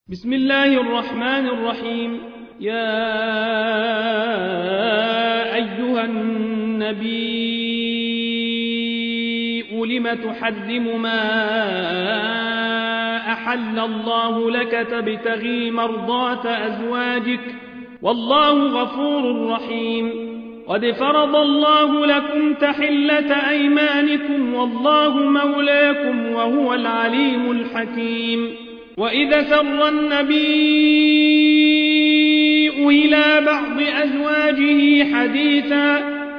بسم الله الرحمن الرحيم. يا أيها النبي لم تحرم ما أحل الله لك تبتغي مرضات أزواجك والله غفور رحيم. قد فرض الله لكم تحلة أيمانكم والله مولاكم وهو العليم الحكيم. وإذا سر النبي إلى بعض أزواجه حديثا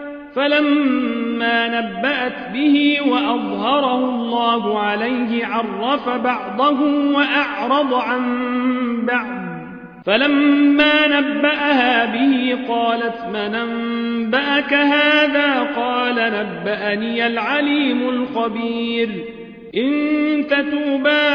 فلما نبأت به وأظهره الله عليه عرف بعضه وأعرض عن بعض فلما نبأها به قالت من أنبأك هذا قال نبأني العليم الخبير. إن تتوبا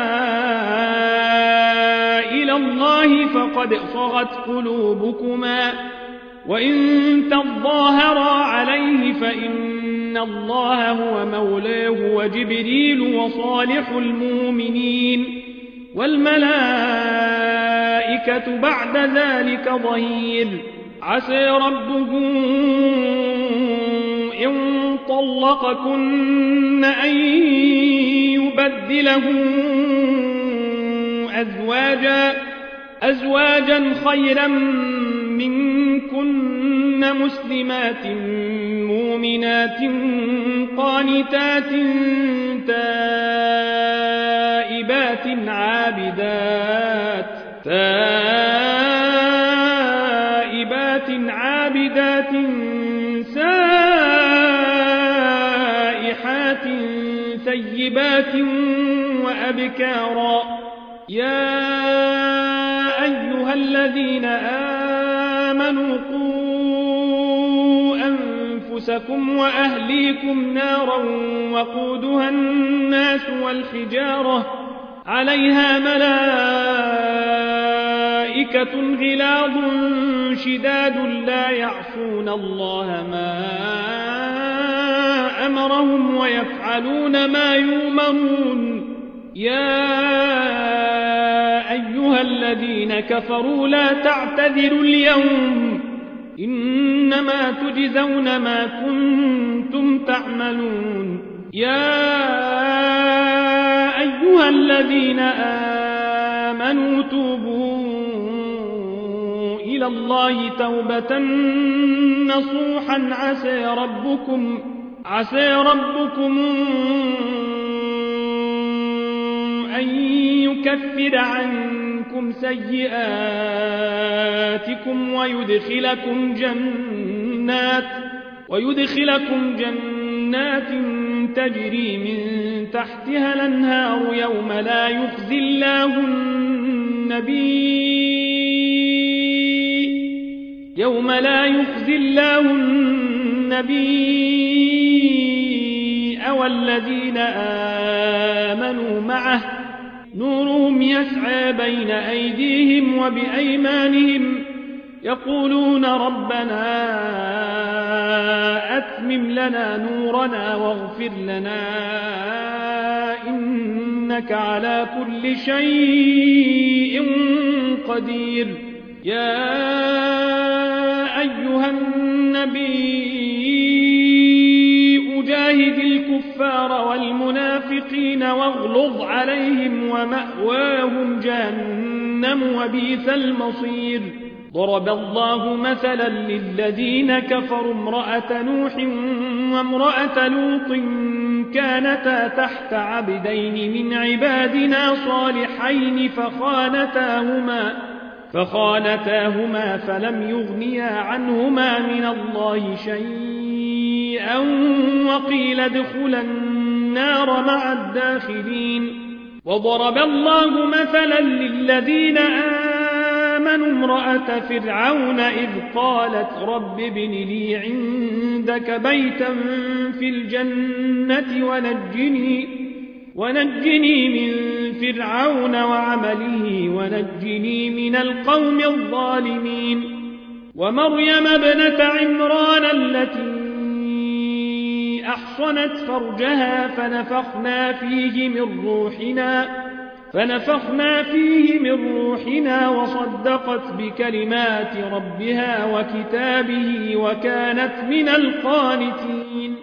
إلى الله فقد صغت قلوبكما وإن تظاهرا عليه فإن الله هو مولاه وجبريل وصالح المؤمنين والملائكة بعد ذلك ظهير. عسى ربه إن طلقكن أن يبدله أزواجا خيرا منكن مسلمات مؤمنات قانتات تائبات عابدات سائحات ثيبات وأبكارا. يا أيها الذين آمنوا قوا أنفسكم وأهليكم نارا وقودها الناس والحجارة عليها ملائكة غلاظ شداد لا يعصون الله ما أمرهم ويفعلون ما يؤمرون. يا أيها الذين كفروا لا تعتذروا اليوم إنما تجزون ما كنتم تعملون. يا أيها الذين آمنوا توبوا إلى الله توبة نصوحا عسى ربكم أن يكفر عنكم سيئاتكم ويدخلكم جنات تجري من تحتها الأنهار يوم لا يخزي الله النبي والذين آمنوا معه نورهم يسعى بين أيديهم وبأيمانهم يقولون ربنا أتمم لنا نورنا واغفر لنا إنك على كل شيء قدير. يا أيها النبي جاهد الكفار والمنافقين واغلظ عليهم ومأواهم جهنم وبئس المصير. ضرب الله مثلا للذين كفروا امرأة نوح وامرأة لوط كانتا تحت عبدين من عبادنا صالحين فخانتاهما فلم يغنيا عنهما من الله شيئا وقيل ادخلا النار مع الداخلين. وضرب الله مثلا للذين آمنوا امرأة فرعون إذ قالت رب ابن لي عندك بيتا في الجنة ونجني من فرعون وعمله ونجني من القوم الظالمين. ومريم ابنة عمران التي أحصنت فرجها فنفخنا فيه من روحنا وصدقت بكلمات ربها وكتابه وكانت من القانتين